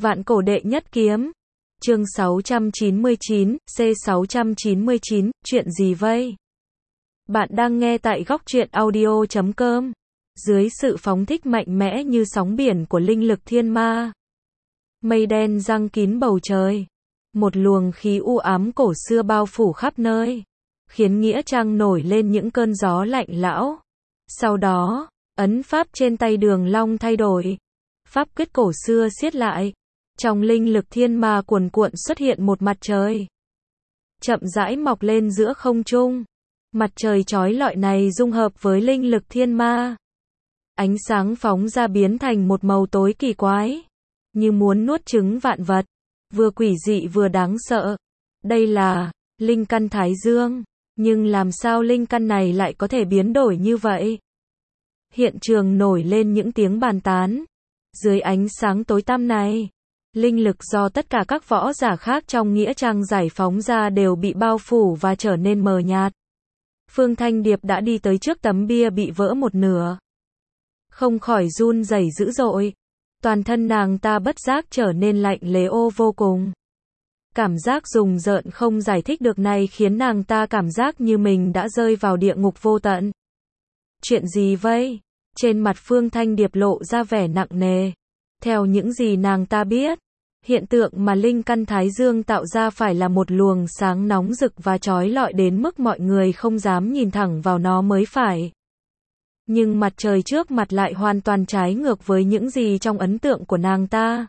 Vạn cổ đệ nhất kiếm. Chương 699, C699, chuyện gì vây? Bạn đang nghe tại góc truyện audio.com. Dưới sự phóng thích mạnh mẽ như sóng biển của linh lực thiên ma, mây đen giăng kín bầu trời. Một luồng khí u ám cổ xưa bao phủ khắp nơi, khiến nghĩa trang nổi lên những cơn gió lạnh lẽo. Sau đó, ấn pháp trên tay Đường Long thay đổi. Pháp quyết cổ xưa siết lại. Trong linh lực thiên ma cuồn cuộn xuất hiện một mặt trời, chậm rãi mọc lên giữa không trung. Mặt trời chói lọi này dung hợp với linh lực thiên ma. Ánh sáng phóng ra biến thành một màu tối kỳ quái, như muốn nuốt chửng vạn vật, vừa quỷ dị vừa đáng sợ. Đây là linh căn Thái Dương, nhưng làm sao linh căn này lại có thể biến đổi như vậy? Hiện trường nổi lên những tiếng bàn tán. Dưới ánh sáng tối tăm này, linh lực do tất cả các võ giả khác trong nghĩa trang giải phóng ra đều bị bao phủ và trở nên mờ nhạt. Phương Thanh Điệp đã đi tới trước tấm bia bị vỡ một nửa, không khỏi run rẩy dữ dội. Toàn thân nàng ta bất giác trở nên lạnh lẽo vô cùng. Cảm giác rùng rợn không giải thích được này khiến nàng ta cảm giác như mình đã rơi vào địa ngục vô tận. Chuyện gì vậy? Trên mặt Phương Thanh Điệp lộ ra vẻ nặng nề. Theo những gì nàng ta biết, hiện tượng mà linh căn Thái Dương tạo ra phải là một luồng sáng nóng rực và chói lọi đến mức mọi người không dám nhìn thẳng vào nó mới phải. Nhưng mặt trời trước mặt lại hoàn toàn trái ngược với những gì trong ấn tượng của nàng ta.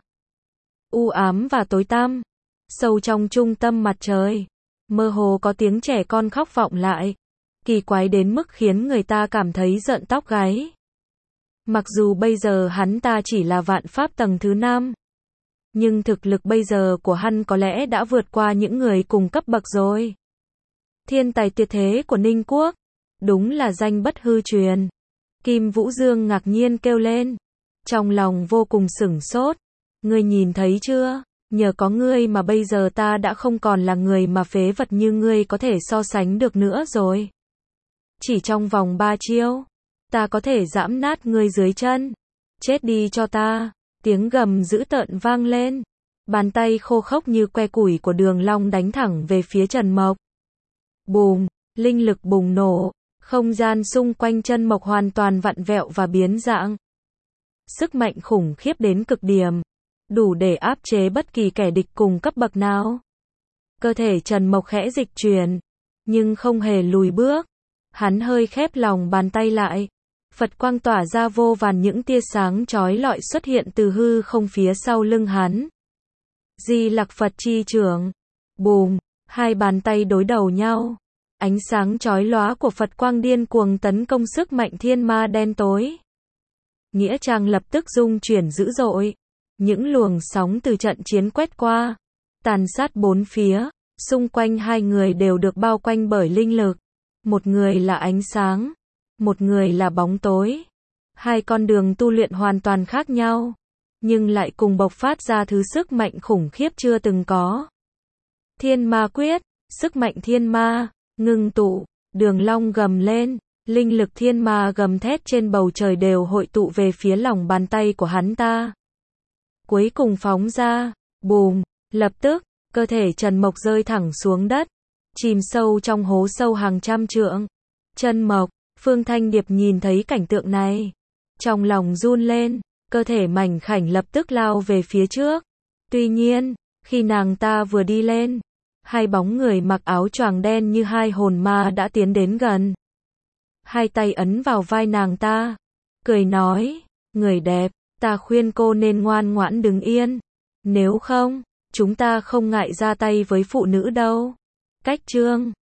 U ám và tối tăm. Sâu trong trung tâm mặt trời, mơ hồ có tiếng trẻ con khóc vọng lại. Kỳ quái đến mức khiến người ta cảm thấy rợn tóc gáy. Mặc dù bây giờ hắn ta chỉ là vạn pháp tầng thứ 5, nhưng thực lực bây giờ của hắn có lẽ đã vượt qua những người cùng cấp bậc rồi. Thiên tài tuyệt thế của Ninh Quốc, đúng là danh bất hư truyền. Kim Vũ Dương ngạc nhiên kêu lên, trong lòng vô cùng sửng sốt. Ngươi nhìn thấy chưa? Nhờ có ngươi mà bây giờ ta đã không còn là người mà phế vật như ngươi có thể so sánh được nữa rồi. Chỉ trong vòng 3 chiêu, ta có thể giẫm nát ngươi dưới chân. Chết đi cho ta. Tiếng gầm dữ tợn vang lên. Bàn tay khô khốc như que củi của Đường Long đánh thẳng về phía Trần Mộc. Bùm, linh lực bùng nổ. Không gian xung quanh Trần Mộc hoàn toàn vặn vẹo và biến dạng. Sức mạnh khủng khiếp đến cực điểm, đủ để áp chế bất kỳ kẻ địch cùng cấp bậc nào. Cơ thể Trần Mộc khẽ dịch chuyển, nhưng không hề lùi bước. Hắn hơi khép lòng bàn tay lại. Phật quang tỏa ra vô vàn những tia sáng chói lọi xuất hiện từ hư không phía sau lưng hắn. Di Lặc Phật chi trưởng. Bùm, hai bàn tay đối đầu nhau. Ánh sáng chói lóa của Phật quang điên cuồng tấn công sức mạnh thiên ma đen tối. Nghĩa trang lập tức rung chuyển dữ dội. Những luồng sóng từ trận chiến quét qua, tàn sát bốn phía. Xung quanh hai người đều được bao quanh bởi linh lực. Một người là ánh sáng, một người là bóng tối. Hai con đường tu luyện hoàn toàn khác nhau, nhưng lại cùng bộc phát ra thứ sức mạnh khủng khiếp chưa từng có. Thiên ma quyết, sức mạnh thiên ma, ngưng tụ. Đường Long gầm lên, linh lực thiên ma gầm thét trên bầu trời đều hội tụ về phía lòng bàn tay của hắn ta. Cuối cùng phóng ra, bùm, lập tức, cơ thể Trần Mộc rơi thẳng xuống đất, chìm sâu trong hố sâu hàng trăm trượng. Trần Mộc, Phương Thanh Điệp nhìn thấy cảnh tượng này, trong lòng run lên, cơ thể mảnh khảnh lập tức lao về phía trước. Tuy nhiên, khi nàng ta vừa đi lên, hai bóng người mặc áo choàng đen như hai hồn ma đã tiến đến gần. Hai tay ấn vào vai nàng ta, cười nói, người đẹp, ta khuyên cô nên ngoan ngoãn đứng yên. Nếu không, chúng ta không ngại ra tay với phụ nữ đâu. Cách chương